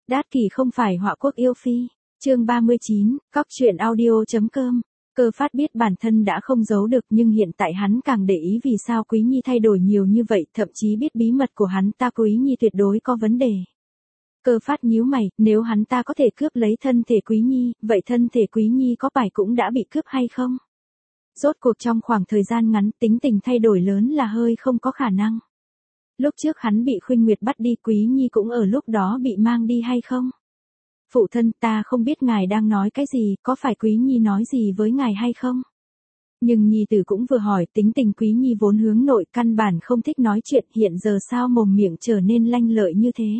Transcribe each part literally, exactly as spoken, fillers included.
Đát kỷ không phải họa quốc yêu phi. Chương ba mươi chín, Cóc truyện audio.com. Cơ Phát biết bản thân đã không giấu được, nhưng hiện tại hắn càng để ý vì sao Quý Nhi thay đổi nhiều như vậy, thậm chí biết bí mật của hắn ta Quý Nhi tuyệt đối có vấn đề. Cơ Phát nhíu mày, nếu hắn ta có thể cướp lấy thân thể Quý Nhi, vậy thân thể Quý Nhi có phải cũng đã bị cướp hay không? Rốt cuộc trong khoảng thời gian ngắn, tính tình thay đổi lớn là hơi không có khả năng. Lúc trước hắn bị Khuynh Nguyệt bắt đi, Quý Nhi cũng ở lúc đó bị mang đi hay không? Phụ thân, ta không biết ngài đang nói cái gì, có phải Quý Nhi nói gì với ngài hay không? Nhưng Nhi tử cũng vừa hỏi, tính tình Quý Nhi vốn hướng nội, căn bản không thích nói chuyện, hiện giờ sao mồm miệng trở nên lanh lợi như thế?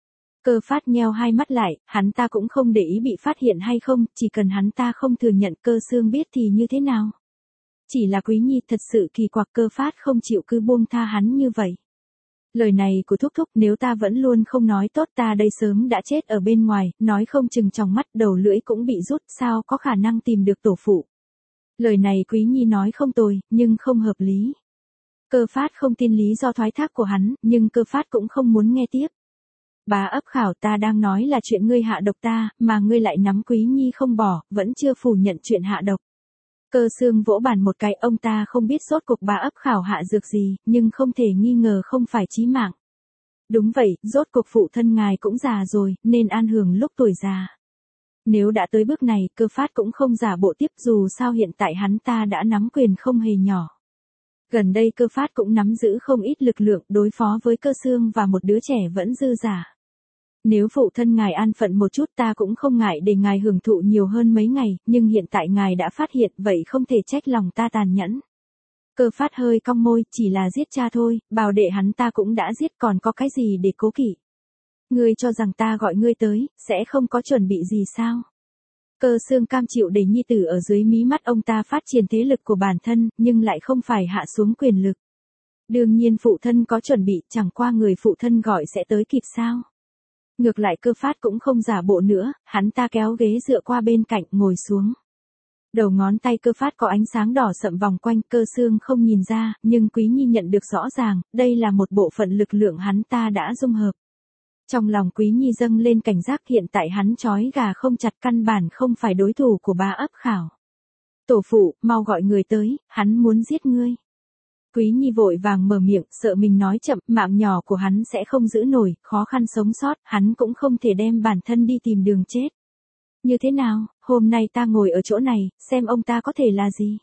Cơ Phát nheo hai mắt lại, hắn ta cũng không để ý bị phát hiện hay không, chỉ cần hắn ta không thừa nhận, Cơ Xương biết thì như thế nào? Chỉ là Quý Nhi thật sự kỳ quặc, Cơ Phát không chịu cứ buông tha hắn như vậy. Lời này của thúc thúc, nếu ta vẫn luôn không nói tốt, ta đây sớm đã chết ở bên ngoài, nói không chừng trong mắt đầu lưỡi cũng bị rút, sao có khả năng tìm được tổ phụ. Lời này Quý Nhi nói không tồi, nhưng không hợp lý. Cơ Phát không tin lý do thoái thác của hắn, nhưng Cơ Phát cũng không muốn nghe tiếp. Bá Ấp Khảo, ta đang nói là chuyện ngươi hạ độc ta, mà ngươi lại nắm Quý Nhi không bỏ, vẫn chưa phủ nhận chuyện hạ độc. Cơ Xương vỗ bàn một cái, ông ta không biết rốt cuộc Bá Ấp Khảo hạ dược gì, nhưng không thể nghi ngờ không phải chí mạng. Đúng vậy, rốt cuộc phụ thân ngài cũng già rồi, nên an hưởng lúc tuổi già. Nếu đã tới bước này, Cơ Phát cũng không giả bộ tiếp, dù sao hiện tại hắn ta đã nắm quyền không hề nhỏ. Gần đây Cơ Phát cũng nắm giữ không ít lực lượng đối phó với Cơ Xương và một đứa trẻ vẫn dư giả. Nếu phụ thân ngài an phận một chút, ta cũng không ngại để ngài hưởng thụ nhiều hơn mấy ngày, nhưng hiện tại ngài đã phát hiện, vậy không thể trách lòng ta tàn nhẫn. Cơ Phát hơi cong môi, chỉ là giết cha thôi, bảo đệ hắn ta cũng đã giết, còn có cái gì để cố kỵ. Ngươi cho rằng ta gọi ngươi tới, sẽ không có chuẩn bị gì sao? Cơ Xương cam chịu để nhi tử ở dưới mí mắt ông ta phát triển thế lực của bản thân, nhưng lại không phải hạ xuống quyền lực. Đương nhiên phụ thân có chuẩn bị, chẳng qua người phụ thân gọi sẽ tới kịp sao? Ngược lại Cơ Phát cũng không giả bộ nữa, hắn ta kéo ghế dựa qua bên cạnh, ngồi xuống. Đầu ngón tay Cơ Phát có ánh sáng đỏ sậm vòng quanh, Cơ Xương không nhìn ra, nhưng Quý Nhi nhận được rõ ràng, đây là một bộ phận lực lượng hắn ta đã dung hợp. Trong lòng Quý Nhi dâng lên cảnh giác, hiện tại hắn trói gà không chặt, căn bản không phải đối thủ của Bá Ấp Khảo. Tổ phụ, mau gọi người tới, hắn muốn giết ngươi. Quý Nhi vội vàng mở miệng, sợ mình nói chậm, mạng nhỏ của hắn sẽ không giữ nổi, khó khăn sống sót, hắn cũng không thể đem bản thân đi tìm đường chết. Như thế nào, hôm nay ta ngồi ở chỗ này, xem ông ta có thể là gì?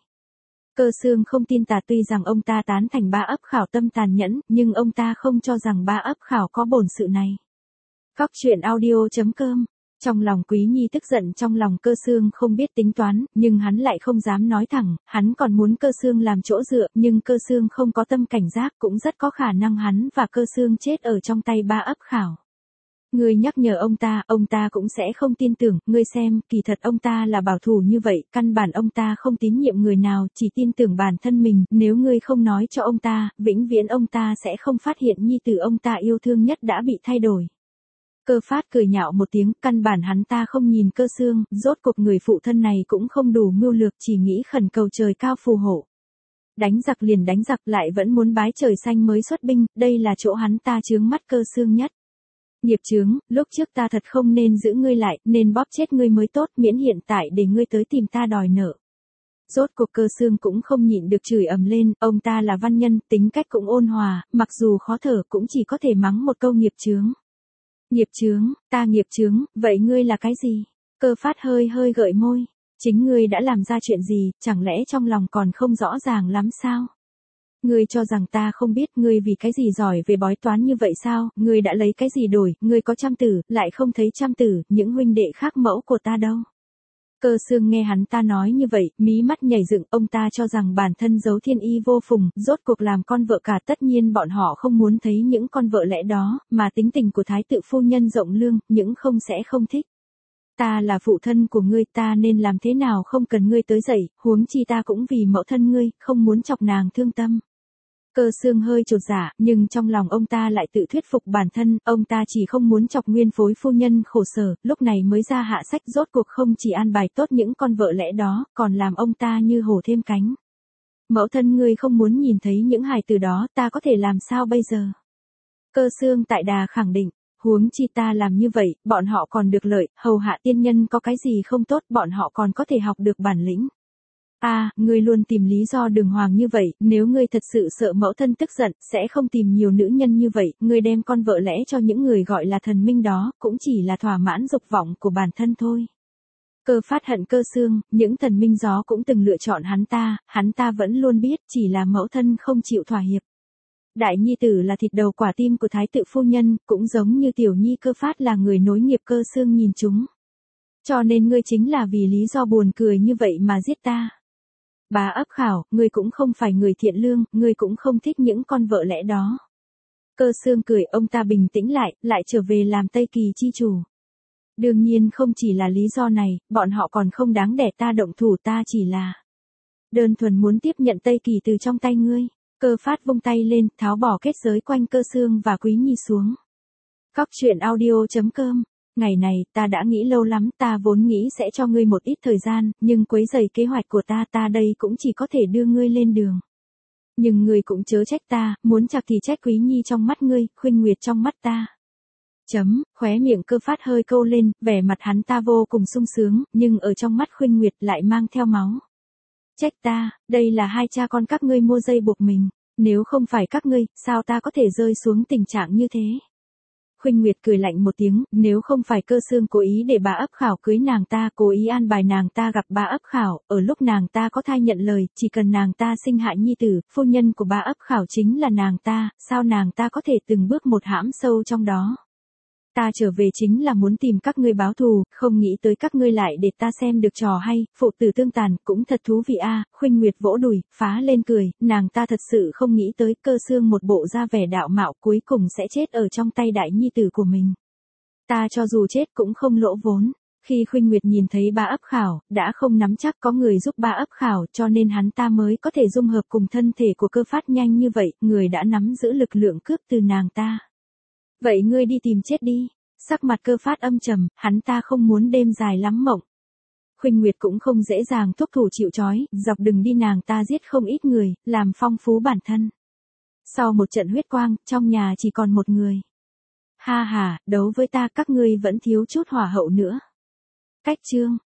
Cơ Xương không tin tà, tuy rằng ông ta tán thành Bá Ấp Khảo tâm tàn nhẫn, nhưng ông ta không cho rằng Bá Ấp Khảo có bổn sự này. Cóc truyện audio.com. Trong lòng Quý Nhi tức giận, trong lòng Cơ Xương không biết tính toán, nhưng hắn lại không dám nói thẳng, hắn còn muốn Cơ Xương làm chỗ dựa, nhưng Cơ Xương không có tâm cảnh giác, cũng rất có khả năng hắn và Cơ Xương chết ở trong tay Bá Ấp Khảo. Ngươi nhắc nhở ông ta, ông ta cũng sẽ không tin tưởng, ngươi xem, kỳ thật ông ta là bảo thủ như vậy, căn bản ông ta không tín nhiệm người nào, chỉ tin tưởng bản thân mình, nếu ngươi không nói cho ông ta, vĩnh viễn ông ta sẽ không phát hiện nhi tử ông ta yêu thương nhất đã bị thay đổi. Cơ Phát cười nhạo một tiếng, căn bản hắn ta không nhìn Cơ Xương, rốt cuộc người phụ thân này cũng không đủ mưu lược, chỉ nghĩ khẩn cầu trời cao phù hộ. Đánh giặc liền đánh giặc, lại vẫn muốn bái trời xanh mới xuất binh, đây là chỗ hắn ta chướng mắt Cơ Xương nhất. Nghiệp chướng, lúc trước ta thật không nên giữ ngươi lại, nên bóp chết ngươi mới tốt, miễn hiện tại để ngươi tới tìm ta đòi nợ. Rốt cuộc Cơ Xương cũng không nhịn được chửi ầm lên, ông ta là văn nhân, tính cách cũng ôn hòa, mặc dù khó thở cũng chỉ có thể mắng một câu nghiệp chướng. Nghiệp chướng, ta nghiệp chướng, vậy ngươi là cái gì? Cơ Phát hơi hơi gợi môi. Chính ngươi đã làm ra chuyện gì, chẳng lẽ trong lòng còn không rõ ràng lắm sao? Ngươi cho rằng ta không biết, ngươi vì cái gì giỏi về bói toán như vậy sao? Ngươi đã lấy cái gì đổi, ngươi có trăm tử, lại không thấy trăm tử, những huynh đệ khác mẫu của ta đâu? Cơ Xương nghe hắn ta nói như vậy, mí mắt nhảy dựng, ông ta cho rằng bản thân giấu thiên y vô phùng, rốt cuộc làm con vợ cả, tất nhiên bọn họ không muốn thấy những con vợ lẽ đó, mà tính tình của thái tử phu nhân rộng lương, những không sẽ không thích. Ta là phụ thân của ngươi, ta nên làm thế nào không cần ngươi tới dậy, huống chi ta cũng vì mẫu thân ngươi, không muốn chọc nàng thương tâm. Cơ Xương hơi chột dạ, nhưng trong lòng ông ta lại tự thuyết phục bản thân, ông ta chỉ không muốn chọc nguyên phối phu nhân khổ sở, lúc này mới ra hạ sách, rốt cuộc không chỉ an bài tốt những con vợ lẽ đó, còn làm ông ta như hổ thêm cánh. Mẫu thân ngươi không muốn nhìn thấy những hài từ đó, ta có thể làm sao bây giờ? Cơ Xương tại đà khẳng định, Huống chi ta làm như vậy, bọn họ còn được lợi, hầu hạ tiên nhân có cái gì không tốt, bọn họ còn có thể học được bản lĩnh. À, ngươi luôn tìm lý do đường hoàng như vậy, nếu ngươi thật sự sợ mẫu thân tức giận, sẽ không tìm nhiều nữ nhân như vậy, ngươi đem con vợ lẽ cho những người gọi là thần minh đó, cũng chỉ là thỏa mãn dục vọng của bản thân thôi. Cơ Phát hận Cơ Xương, những thần minh gió cũng từng lựa chọn hắn ta, hắn ta vẫn luôn biết, chỉ là mẫu thân không chịu thỏa hiệp. Đại nhi tử là thịt đầu quả tim của thái tử phu nhân, cũng giống như tiểu nhi Cơ Phát là người nối nghiệp Cơ Xương nhìn chúng. Cho nên ngươi chính là vì lý do buồn cười như vậy mà giết ta. Bá Ấp Khảo, ngươi cũng không phải người thiện lương, ngươi cũng không thích những con vợ lẽ đó. Cơ Xương cười, ông ta bình tĩnh lại, lại trở về làm Tây Kỳ chi chủ. Đương nhiên không chỉ là lý do này, bọn họ còn không đáng để ta động thủ, ta chỉ là đơn thuần muốn tiếp nhận Tây Kỳ từ trong tay ngươi. Cơ Phát vung tay lên, tháo bỏ kết giới quanh Cơ Xương và Quý Nhi xuống. Cóc truyện audio chấm com. Ngày này, ta đã nghĩ lâu lắm, ta vốn nghĩ sẽ cho ngươi một ít thời gian, nhưng quấy rầy kế hoạch của ta, ta đây cũng chỉ có thể đưa ngươi lên đường. Nhưng ngươi cũng chớ trách ta, muốn chặt thì trách Quý Nhi trong mắt ngươi, Khuynh Nguyệt trong mắt ta. Chấm, khóe miệng Cơ Phát hơi câu lên, vẻ mặt hắn ta vô cùng sung sướng, nhưng ở trong mắt Khuynh Nguyệt lại mang theo máu. Trách ta, đây là hai cha con các ngươi mua dây buộc mình, nếu không phải các ngươi, sao ta có thể rơi xuống tình trạng như thế? Khuynh Nguyệt cười lạnh một tiếng, nếu không phải Cơ Xương cố ý để Bá Ấp Khảo cưới nàng ta, cố ý an bài nàng ta gặp Bá Ấp Khảo, ở lúc nàng ta có thai nhận lời, chỉ cần nàng ta sinh hạ nhi tử, phu nhân của Bá Ấp Khảo chính là nàng ta, sao nàng ta có thể từng bước một hãm sâu trong đó? Ta trở về chính là muốn tìm các ngươi báo thù, không nghĩ tới các ngươi lại để ta xem được trò hay, phụ tử tương tàn, cũng thật thú vị a. À. Khuynh Nguyệt vỗ đùi, phá lên cười, nàng ta thật sự không nghĩ tới Cơ Xương một bộ da vẻ đạo mạo cuối cùng sẽ chết ở trong tay đại nhi tử của mình. Ta cho dù chết cũng không lỗ vốn. Khi Khuynh Nguyệt nhìn thấy Bá Ấp Khảo, đã không nắm chắc có người giúp Bá Ấp Khảo, cho nên hắn ta mới có thể dung hợp cùng thân thể của Cơ Phát nhanh như vậy, người đã nắm giữ lực lượng cướp từ nàng ta. Vậy ngươi đi tìm chết đi. Sắc mặt Cơ Phát âm trầm, hắn ta không muốn đêm dài lắm mộng. Khuynh Nguyệt cũng không dễ dàng thúc thủ chịu trói, dọc đường đi nàng ta giết không ít người, làm phong phú bản thân. Sau một trận huyết quang, trong nhà chỉ còn một người. Ha ha, đấu với ta các ngươi vẫn thiếu chút hỏa hậu nữa. Cách chương